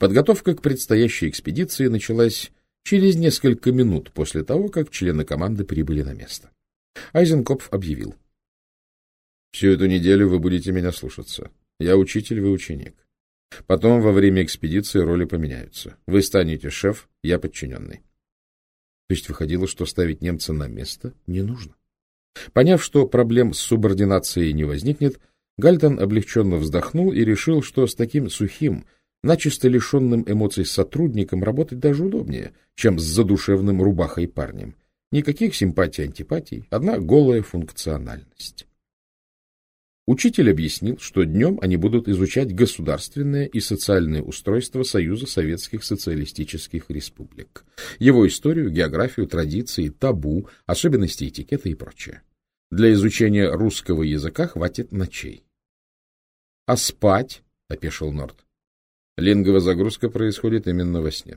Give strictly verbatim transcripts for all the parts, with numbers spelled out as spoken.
Подготовка к предстоящей экспедиции началась через несколько минут после того, как члены команды прибыли на место. Айзенкопф объявил: «Всю эту неделю вы будете меня слушаться. Я учитель, вы ученик. Потом во время экспедиции роли поменяются. Вы станете шеф, я подчиненный». То есть выходило, что ставить немца на место не нужно. Поняв, что проблем с субординацией не возникнет, Гальтон облегченно вздохнул и решил, что с таким сухим, начисто лишенным эмоций сотрудником работать даже удобнее, чем с задушевным рубахой парнем. Никаких симпатий-антипатий, одна голая функциональность. Учитель объяснил, что днем они будут изучать государственное и социальное устройство Союза Советских Социалистических Республик, его историю, географию, традиции, табу, особенности этикета и прочее. Для изучения русского языка хватит ночей. — А спать? — опешил Норт. Линговая загрузка происходит именно во сне.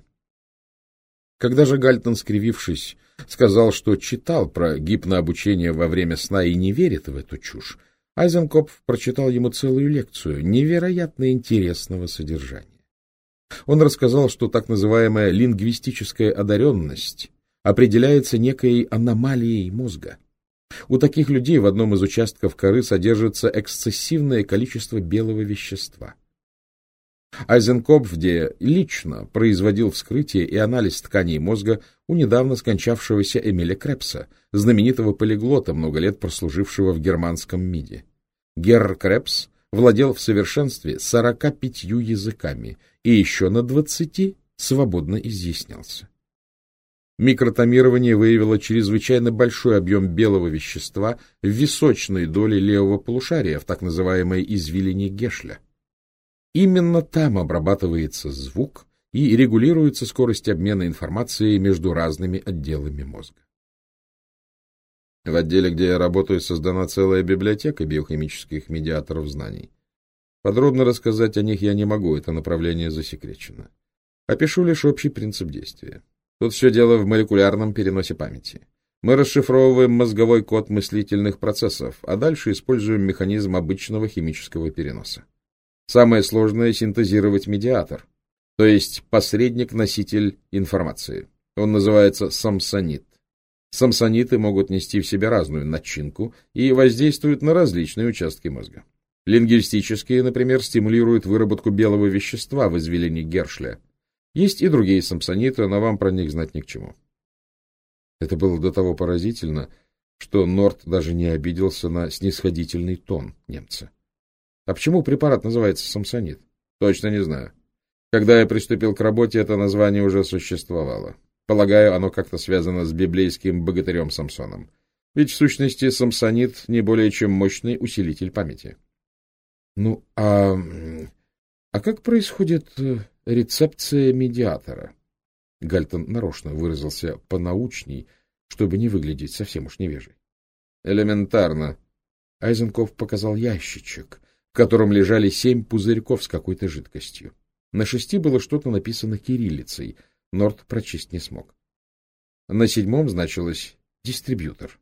Когда же Гальтон, скривившись, сказал, что читал про гипнообучение во время сна и не верит в эту чушь, Айзенкопф прочитал ему целую лекцию невероятно интересного содержания. Он рассказал, что так называемая лингвистическая одаренность определяется некой аномалией мозга. У таких людей в одном из участков коры содержится эксцессивное количество белого вещества. Айзенкопф где лично производил вскрытие и анализ тканей мозга у недавно скончавшегося Эмиля Крепса, знаменитого полиглота, много лет прослужившего в германском МИДе. Герр Крепс владел в совершенстве сорока пятью языками и еще на двадцати свободно изъяснялся. Микротомирование выявило чрезвычайно большой объем белого вещества в височной доле левого полушария, в так называемой извилине Гешля. Именно там обрабатывается звук и регулируется скорость обмена информацией между разными отделами мозга. В отделе, где я работаю, создана целая библиотека биохимических медиаторов знаний. Подробно рассказать о них я не могу, это направление засекречено. Опишу лишь общий принцип действия. Тут все дело в молекулярном переносе памяти. Мы расшифровываем мозговой код мыслительных процессов, а дальше используем механизм обычного химического переноса. Самое сложное — синтезировать медиатор, то есть посредник-носитель информации. Он называется самсонит. Самсониты могут нести в себе разную начинку и воздействуют на различные участки мозга. Лингвистические, например, стимулируют выработку белого вещества в извилине Гершля. Есть и другие самсониты, но вам про них знать ни к чему. Это было до того поразительно, что Норт даже не обиделся на снисходительный тон немца. А почему препарат называется самсонит? Точно не знаю. Когда я приступил к работе, это название уже существовало. Полагаю, оно как-то связано с библейским богатырем Самсоном. Ведь в сущности самсонит не более чем мощный усилитель памяти. Ну, а, а как происходит рецепция медиатора? Гальтон нарочно выразился понаучней, чтобы не выглядеть совсем уж невежей. Элементарно. Айзенкопф показал ящичек, в котором лежали семь пузырьков с какой-то жидкостью. На шести было что-то написано кириллицей, Норт прочесть не смог. На седьмом значилось «дистрибьютор».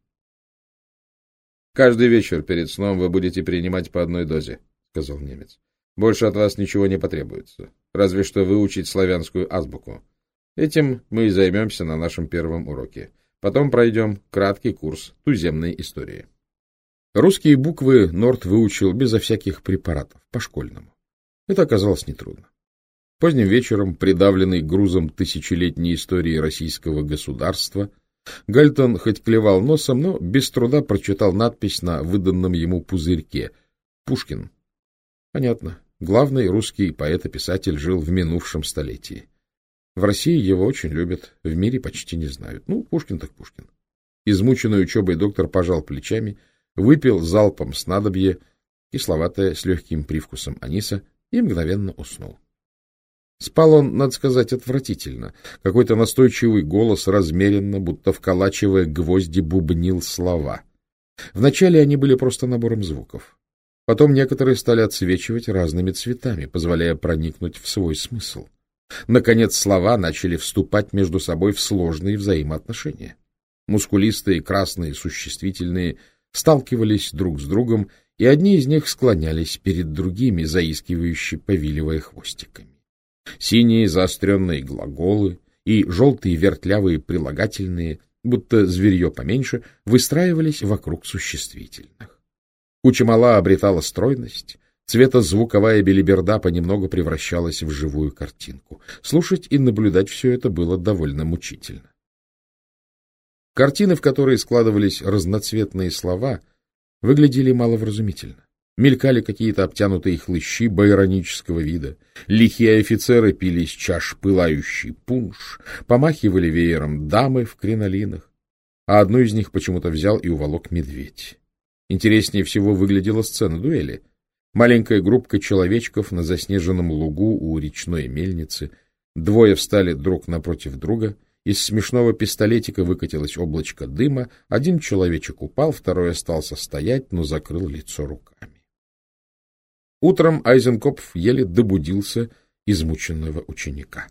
«Каждый вечер перед сном вы будете принимать по одной дозе», — сказал немец. «Больше от вас ничего не потребуется, разве что выучить славянскую азбуку. Этим мы и займемся на нашем первом уроке. Потом пройдем краткий курс туземной истории». Русские буквы Норт выучил безо всяких препаратов, по-школьному. Это оказалось нетрудно. Поздним вечером, придавленный грузом тысячелетней истории российского государства, Гальтон хоть клевал носом, но без труда прочитал надпись на выданном ему пузырьке «Пушкин». Понятно. Главный русский поэт и писатель жил в минувшем столетии. В России его очень любят, в мире почти не знают. Ну, Пушкин так Пушкин. Измученный учебой доктор пожал плечами, выпил залпом снадобье, кисловатое, с легким привкусом аниса, и мгновенно уснул. Спал он, надо сказать, отвратительно. Какой-то настойчивый голос размеренно, будто вколачивая гвозди, бубнил слова. Вначале они были просто набором звуков. Потом некоторые стали отсвечивать разными цветами, позволяя проникнуть в свой смысл. Наконец слова начали вступать между собой в сложные взаимоотношения. Мускулистые, красные, существительные сталкивались друг с другом, и одни из них склонялись перед другими, заискивающе повиливая хвостиками. Синие заостренные глаголы и желтые вертлявые прилагательные, будто зверье поменьше, выстраивались вокруг существительных. Куча мала обретала стройность, цветозвуковая белиберда понемногу превращалась в живую картинку. Слушать и наблюдать все это было довольно мучительно. Картины, в которые складывались разноцветные слова, выглядели маловразумительно. Мелькали какие-то обтянутые хлыщи байронического вида, лихие офицеры пили из чаш пылающий пунш, помахивали веером дамы в кринолинах, а одну из них почему-то взял и уволок медведь. Интереснее всего выглядела сцена дуэли. Маленькая группка человечков на заснеженном лугу у речной мельницы, двое встали друг напротив друга, из смешного пистолетика выкатилось облачко дыма, один человечек упал, второй остался стоять, но закрыл лицо руками. Утром Айзенкопф еле добудился измученного ученика.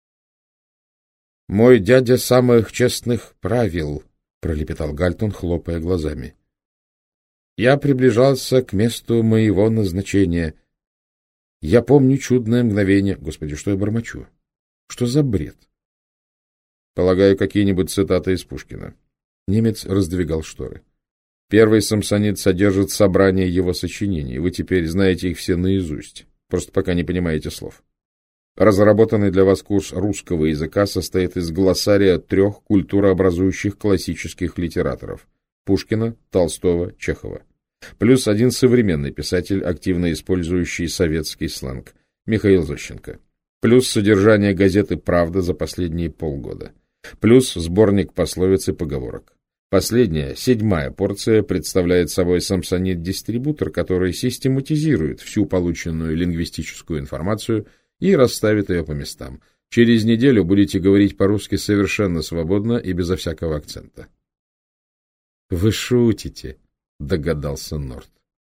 — Мой дядя самых честных правил, — пролепетал Гальтон, хлопая глазами. — Я приближался к месту моего назначения. Я помню чудное мгновение. Господи, что я бормочу? Что за бред? Полагаю, какие-нибудь цитаты из Пушкина. Немец раздвигал шторы. Первый самсонет содержит собрание его сочинений. Вы теперь знаете их все наизусть, просто пока не понимаете слов. Разработанный для вас курс русского языка состоит из глоссария трех культурообразующих классических литераторов — Пушкина, Толстого, Чехова. Плюс один современный писатель, активно использующий советский сленг — Михаил Зощенко. Плюс содержание газеты «Правда» за последние полгода. Плюс сборник пословиц и поговорок. Последняя, седьмая порция представляет собой самсонет-дистрибутор, который систематизирует всю полученную лингвистическую информацию и расставит ее по местам. Через неделю будете говорить по-русски совершенно свободно и безо всякого акцента. — Вы шутите, — догадался Норт.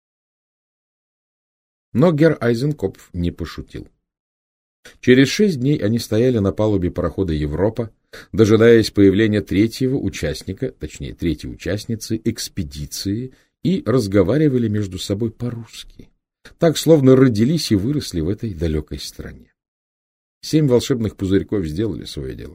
Но герр Айзенкопф не пошутил. Через шесть дней они стояли на палубе парохода «Европа», дожидаясь появления третьего участника, точнее, третьей участницы экспедиции, и разговаривали между собой по-русски, так, словно родились и выросли в этой далекой стране. Семь волшебных пузырьков сделали свое дело.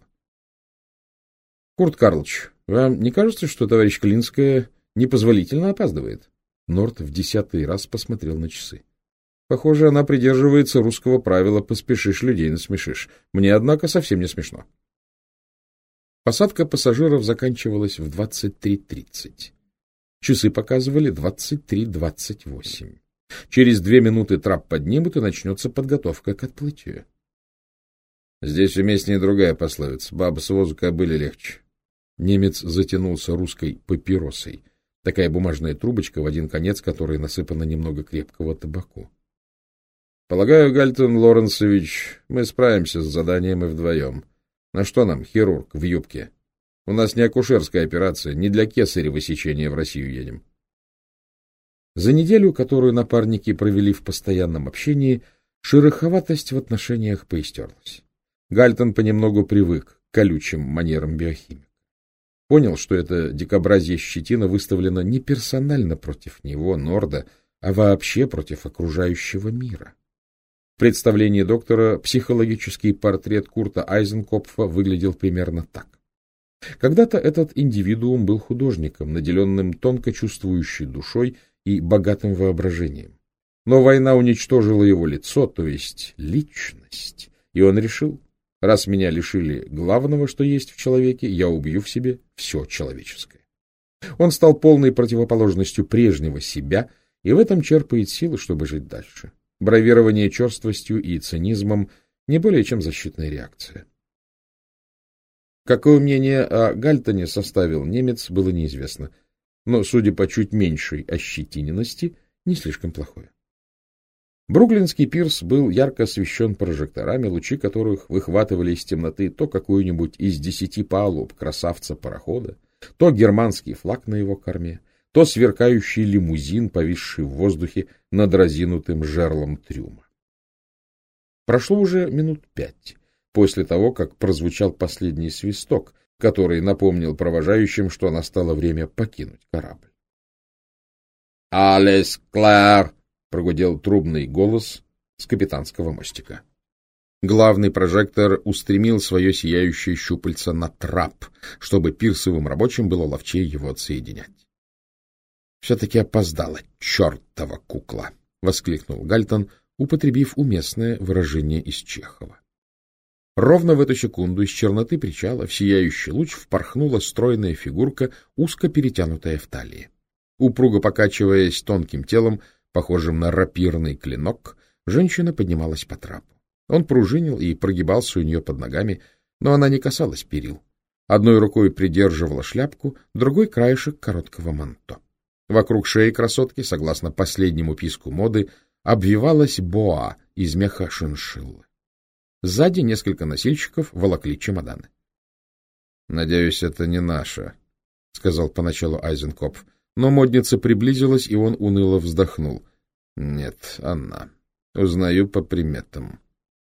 — Курт Карлович, вам не кажется, что товарищ Клинская непозволительно опаздывает? Норт в десятый раз посмотрел на часы. Похоже, она придерживается русского правила «поспешишь, людей насмешишь». Мне, однако, совсем не смешно. Посадка пассажиров заканчивалась в двадцать три тридцать. Часы показывали двадцать три двадцать восемь. Через две минуты трап поднимут, и начнется подготовка к отплытию. Здесь уместнее другая пословица: баба с возу кобыле легче. Немец затянулся русской папиросой. Такая бумажная трубочка, в один конец которой насыпано немного крепкого табаку. Полагаю, Гальтон Лоренцевич, мы справимся с заданием и вдвоем. На что нам хирург в юбке? У нас не акушерская операция, не для кесарева сечения в Россию едем. За неделю, которую напарники провели в постоянном общении, шероховатость в отношениях поистерлась. Гальтон понемногу привык к колючим манерам биохимика. Понял, что эта дикобразья щетина выставлена не персонально против него, Норда, а вообще против окружающего мира. В представлении доктора психологический портрет Курта Айзенкопфа выглядел примерно так. Когда-то этот индивидуум был художником, наделенным тонко чувствующей душой и богатым воображением. Но война уничтожила его лицо, то есть личность, и он решил: раз меня лишили главного, что есть в человеке, я убью в себе все человеческое. Он стал полной противоположностью прежнего себя и в этом черпает силы, чтобы жить дальше. Бравирование черствостью и цинизмом — не более чем защитная реакция. Какое мнение о Гальтоне составил немец, было неизвестно, но, судя по чуть меньшей ощетиненности, не слишком плохое. Бруклинский пирс был ярко освещен прожекторами, лучи которых выхватывали из темноты то какую-нибудь из десяти палуб красавца парохода, то германский флаг на его корме, то сверкающий лимузин, повисший в воздухе над разинутым жерлом трюма. Прошло уже минут пять после того, как прозвучал последний свисток, который напомнил провожающим, что настало время покинуть корабль. «Alles klar!» — прогудел трубный голос с капитанского мостика. Главный прожектор устремил свое сияющее щупальце на трап, чтобы пирсовым рабочим было ловчее его отсоединять. — Все-таки опоздала, чертова кукла! — воскликнул Гальтон, употребив уместное выражение из Чехова. Ровно в эту секунду из черноты причала в сияющий луч впорхнула стройная фигурка, узко перетянутая в талии. Упруго покачиваясь тонким телом, похожим на рапирный клинок, женщина поднималась по трапу. Он пружинил и прогибался у нее под ногами, но она не касалась перил. Одной рукой придерживала шляпку, другой — краешек короткого манто. Вокруг шеи красотки, согласно последнему писку моды, обвивалась боа из меха шиншиллы. Сзади несколько носильщиков волокли чемоданы. — Надеюсь, это не наша, — сказал поначалу Айзенкопф, но модница приблизилась, и он уныло вздохнул. — Нет, она. Узнаю по приметам.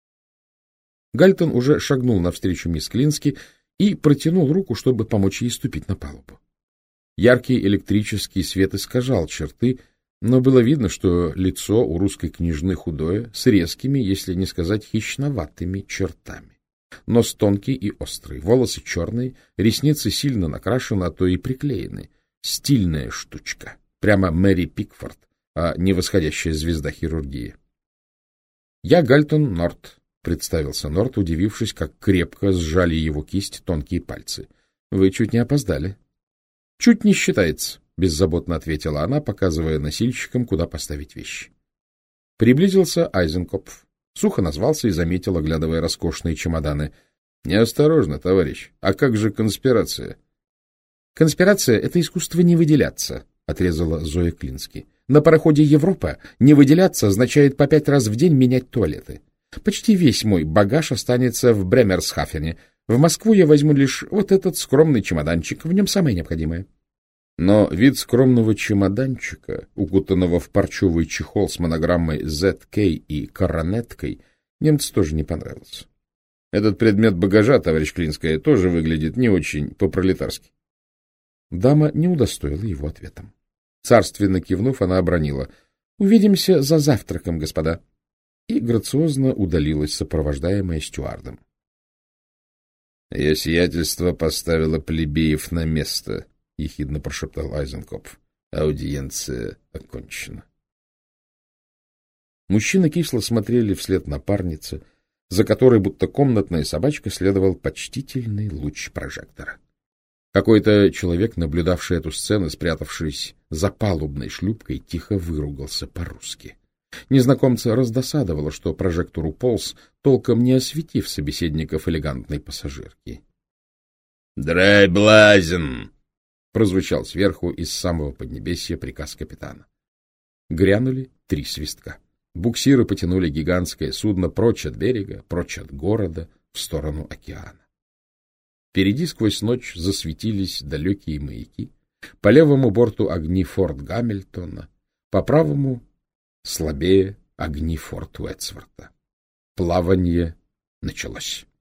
Гальтон уже шагнул навстречу мисс Клински и протянул руку, чтобы помочь ей ступить на палубу. Яркий электрический свет искажал черты, но было видно, что лицо у русской княжны худое, с резкими, если не сказать хищноватыми чертами. Нос тонкий и острый, волосы черные, ресницы сильно накрашены, а то и приклеены. Стильная штучка. Прямо Мэри Пикфорд, а не восходящая звезда хирургии. — Я Гальтон Норт, — представился Норт, удивившись, как крепко сжали его кисть тонкие пальцы. — Вы чуть не опоздали. — Чуть не считается, — беззаботно ответила она, показывая носильщикам, куда поставить вещи. Приблизился Айзенкопф. Сухо назвался и заметил, оглядывая роскошные чемоданы. — Неосторожно, товарищ. А как же конспирация? — Конспирация — это искусство не выделяться, — отрезала Зоя Клински. — На пароходе «Европа» не выделяться означает по пять раз в день менять туалеты. Почти весь мой багаж останется в Бремерсхафене. В Москву я возьму лишь вот этот скромный чемоданчик, в нем самое необходимое. Но вид скромного чемоданчика, укутанного в парчевый чехол с монограммой зет кей и коронеткой, немцу тоже не понравился. Этот предмет багажа, товарищ Клинская, тоже выглядит не очень по-пролетарски. Дама не удостоила его ответом. Царственно кивнув, она обронила: — Увидимся за завтраком, господа. И грациозно удалилась, сопровождаемая стюардом. — Ее сиятельство поставило плебеев на место, — ехидно прошептал Айзенкопф. — Аудиенция окончена. Мужчины кисло смотрели вслед напарнице, за которой, будто комнатная собачка, следовал почтительный луч прожектора. Какой-то человек, наблюдавший эту сцену, спрятавшись за палубной шлюпкой, тихо выругался по-русски. Незнакомца раздосадовало, что прожектор уполз, толком не осветив собеседников элегантной пассажирки. — Драй блазен! — прозвучал сверху из самого поднебесья приказ капитана. Грянули три свистка. Буксиры потянули гигантское судно прочь от берега, прочь от города, в сторону океана. Впереди сквозь ночь засветились далекие маяки, по левому борту огни форт Гамильтона, по правому слабее огни форт Уэтсворта. Плавание началось.